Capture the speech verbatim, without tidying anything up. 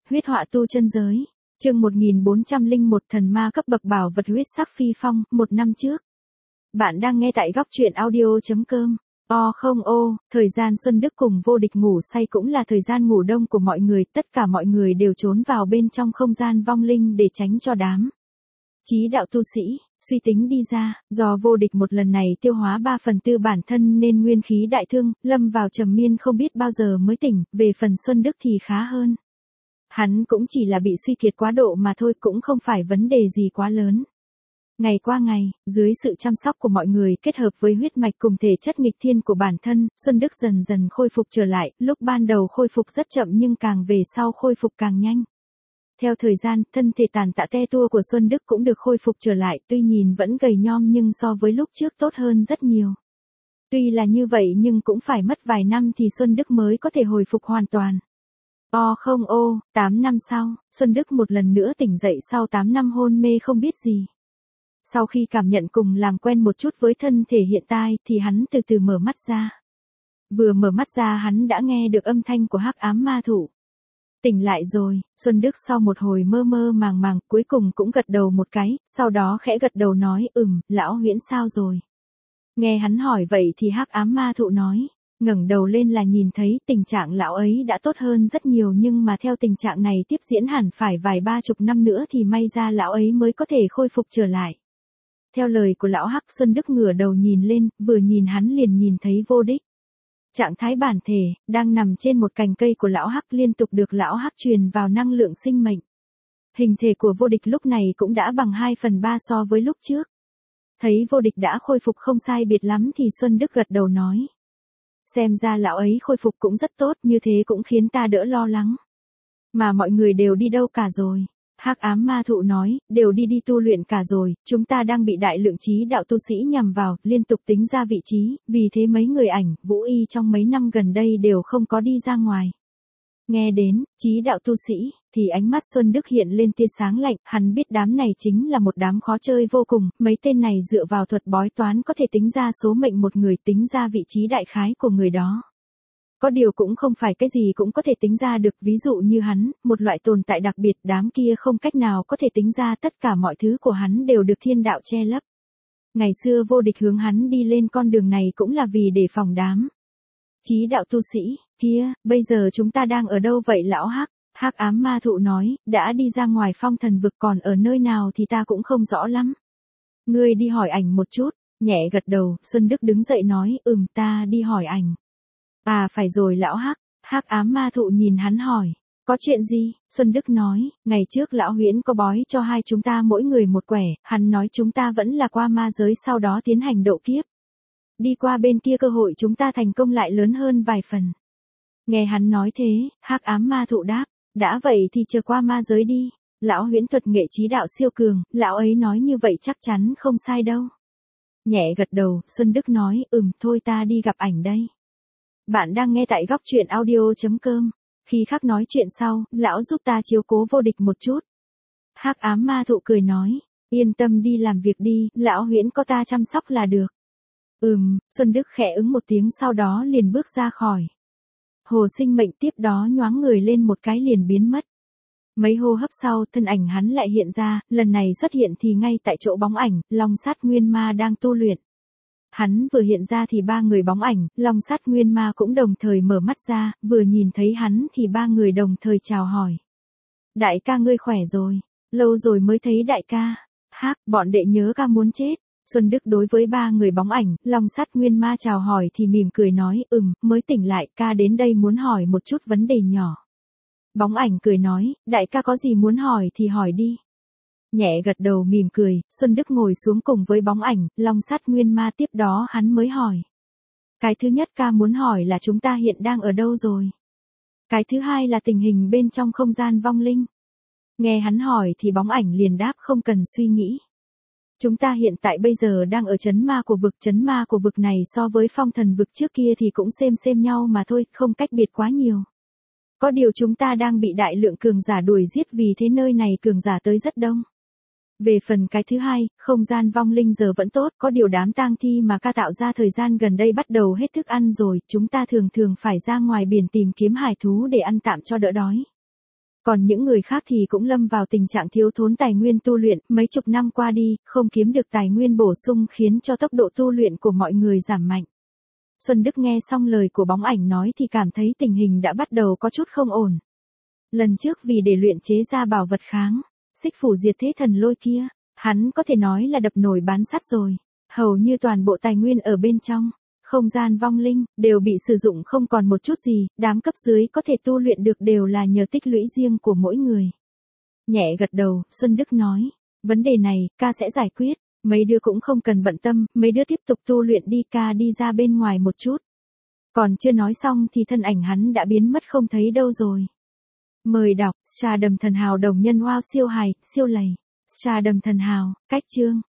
huyết họa tu chân giới. Chương một nghìn bốn trăm lẻ một thần ma cấp bậc bảo vật huyết sắc phi phong, một năm trước. Bạn đang nghe tại góc truyện audio chấm com. O không ô, thời gian Xuân Đức cùng vô địch ngủ say cũng là thời gian ngủ đông của mọi người, tất cả mọi người đều trốn vào bên trong không gian vong linh để tránh cho đám chí đạo tu sĩ suy tính đi ra, do vô địch một lần này tiêu hóa ba phần tư bản thân nên nguyên khí đại thương, lâm vào trầm miên không biết bao giờ mới tỉnh, về phần Xuân Đức thì khá hơn. Hắn cũng chỉ là bị suy kiệt quá độ mà thôi, cũng không phải vấn đề gì quá lớn. Ngày qua ngày, dưới sự chăm sóc của mọi người kết hợp với huyết mạch cùng thể chất nghịch thiên của bản thân, Xuân Đức dần dần khôi phục trở lại, lúc ban đầu khôi phục rất chậm nhưng càng về sau khôi phục càng nhanh. Theo thời gian, thân thể tàn tạ te tua của Xuân Đức cũng được khôi phục trở lại, tuy nhìn vẫn gầy nhom nhưng so với lúc trước tốt hơn rất nhiều. Tuy là như vậy nhưng cũng phải mất vài năm thì Xuân Đức mới có thể hồi phục hoàn toàn. O không ô, tám năm sau, Xuân Đức một lần nữa tỉnh dậy sau tám năm hôn mê không biết gì. Sau khi cảm nhận cùng làm quen một chút với thân thể hiện tại thì hắn từ từ mở mắt ra. Vừa mở mắt ra hắn đã nghe được âm thanh của hắc ám ma thủ. Tỉnh lại rồi, Xuân Đức sau một hồi mơ mơ màng màng cuối cùng cũng gật đầu một cái, sau đó khẽ gật đầu nói ừm, lão Huyễn sao rồi. Nghe hắn hỏi vậy thì hắc ám ma thụ nói, ngẩng đầu lên là nhìn thấy tình trạng lão ấy đã tốt hơn rất nhiều nhưng mà theo tình trạng này tiếp diễn hẳn phải vài ba chục năm nữa thì may ra lão ấy mới có thể khôi phục trở lại. Theo lời của lão hắc, Xuân Đức ngửa đầu nhìn lên, vừa nhìn hắn liền nhìn thấy vô địch. Trạng thái bản thể, đang nằm trên một cành cây của lão hắc liên tục được lão hắc truyền vào năng lượng sinh mệnh. Hình thể của vô địch lúc này cũng đã bằng hai phần ba so với lúc trước. Thấy vô địch đã khôi phục không sai biệt lắm thì Xuân Đức gật đầu nói. Xem ra lão ấy khôi phục cũng rất tốt, như thế cũng khiến ta đỡ lo lắng. Mà mọi người đều đi đâu cả rồi? Hắc ám ma thụ nói, đều đi đi tu luyện cả rồi, chúng ta đang bị đại lượng chí đạo tu sĩ nhằm vào, liên tục tính ra vị trí, vì thế mấy người ảnh, vũ y trong mấy năm gần đây đều không có đi ra ngoài. Nghe đến, chí đạo tu sĩ, thì ánh mắt Xuân Đức hiện lên tia sáng lạnh, hắn biết đám này chính là một đám khó chơi vô cùng, mấy tên này dựa vào thuật bói toán có thể tính ra số mệnh một người, tính ra vị trí đại khái của người đó. Có điều cũng không phải cái gì cũng có thể tính ra được, ví dụ như hắn, một loại tồn tại đặc biệt, đám kia không cách nào có thể tính ra, tất cả mọi thứ của hắn đều được thiên đạo che lấp. Ngày xưa vô địch hướng hắn đi lên con đường này cũng là vì để phòng đám chí đạo tu sĩ kia. Bây giờ chúng ta đang ở đâu vậy lão hắc? Hắc ám ma thụ nói, đã đi ra ngoài phong thần vực, còn ở nơi nào thì ta cũng không rõ lắm. Ngươi đi hỏi ảnh một chút. Nhẹ gật đầu, Xuân Đức đứng dậy nói, ừm, ta đi hỏi ảnh. À phải rồi lão hắc. Hắc ám ma thụ nhìn hắn hỏi, có chuyện gì? Xuân Đức nói, ngày trước lão Huyễn có bói cho hai chúng ta mỗi người một quẻ, hắn nói chúng ta vẫn là qua ma giới sau đó tiến hành độ kiếp. Đi qua bên kia cơ hội chúng ta thành công lại lớn hơn vài phần. Nghe hắn nói thế, hắc ám ma thụ đáp, đã vậy thì chờ qua ma giới đi. Lão Huyễn thuật nghệ trí đạo siêu cường, lão ấy nói như vậy chắc chắn không sai đâu. Nhẹ gật đầu, Xuân Đức nói, ừm, thôi ta đi gặp ảnh đây. Bạn đang nghe tại góc truyện audio chấm com. Khi khắc nói chuyện sau, lão giúp ta chiếu cố vô địch một chút. Hắc ám ma thụ cười nói, yên tâm đi làm việc đi, lão Huyễn có ta chăm sóc là được. Ừm, Xuân Đức khẽ ứng một tiếng sau đó liền bước ra khỏi hồ sinh mệnh, tiếp đó nhoáng người lên một cái liền biến mất. Mấy hô hấp sau, thân ảnh hắn lại hiện ra, lần này xuất hiện thì ngay tại chỗ bóng ảnh, Long Sát Nguyên Ma đang tu luyện. Hắn vừa hiện ra thì ba người bóng ảnh, Long Sát Nguyên Ma cũng đồng thời mở mắt ra, vừa nhìn thấy hắn thì ba người đồng thời chào hỏi. Đại ca ngươi khỏe rồi, lâu rồi mới thấy đại ca. Hắc, bọn đệ nhớ ca muốn chết. Xuân Đức đối với ba người bóng ảnh, Long Sát Nguyên Ma chào hỏi thì mỉm cười nói, ừm, mới tỉnh lại, ca đến đây muốn hỏi một chút vấn đề nhỏ. Bóng ảnh cười nói, đại ca có gì muốn hỏi thì hỏi đi. Nhẹ gật đầu mỉm cười, Xuân Đức ngồi xuống cùng với bóng ảnh, Long Sát Nguyên Ma, tiếp đó hắn mới hỏi. Cái thứ nhất ca muốn hỏi là chúng ta hiện đang ở đâu rồi? Cái thứ hai là tình hình bên trong không gian vong linh. Nghe hắn hỏi thì bóng ảnh liền đáp không cần suy nghĩ. Chúng ta hiện tại bây giờ đang ở chấn ma của vực, chấn ma của vực này so với phong thần vực trước kia thì cũng xem xem nhau mà thôi, không cách biệt quá nhiều. Có điều chúng ta đang bị đại lượng cường giả đuổi giết, vì thế nơi này cường giả tới rất đông. Về phần cái thứ hai, không gian vong linh giờ vẫn tốt, có điều đám tang thi mà ca tạo ra thời gian gần đây bắt đầu hết thức ăn rồi, chúng ta thường thường phải ra ngoài biển tìm kiếm hải thú để ăn tạm cho đỡ đói. Còn những người khác thì cũng lâm vào tình trạng thiếu thốn tài nguyên tu luyện, mấy chục năm qua đi, không kiếm được tài nguyên bổ sung khiến cho tốc độ tu luyện của mọi người giảm mạnh. Xuân Đức nghe xong lời của bóng ảnh nói thì cảm thấy tình hình đã bắt đầu có chút không ổn. Lần trước vì để luyện chế ra bảo vật kháng, xích phủ diệt thế thần lôi kia, hắn có thể nói là đập nồi bán sắt rồi. Hầu như toàn bộ tài nguyên ở bên trong không gian vong linh đều bị sử dụng không còn một chút gì, đám cấp dưới có thể tu luyện được đều là nhờ tích lũy riêng của mỗi người. Nhẹ gật đầu, Xuân Đức nói, vấn đề này, ca sẽ giải quyết, mấy đứa cũng không cần bận tâm, mấy đứa tiếp tục tu luyện đi, ca đi ra bên ngoài một chút. Còn chưa nói xong thì thân ảnh hắn đã biến mất không thấy đâu rồi. Mời đọc, Trà Đầm Thần Hào đồng nhân wow siêu hài, siêu lầy. Trà Đầm Thần Hào, cách chương.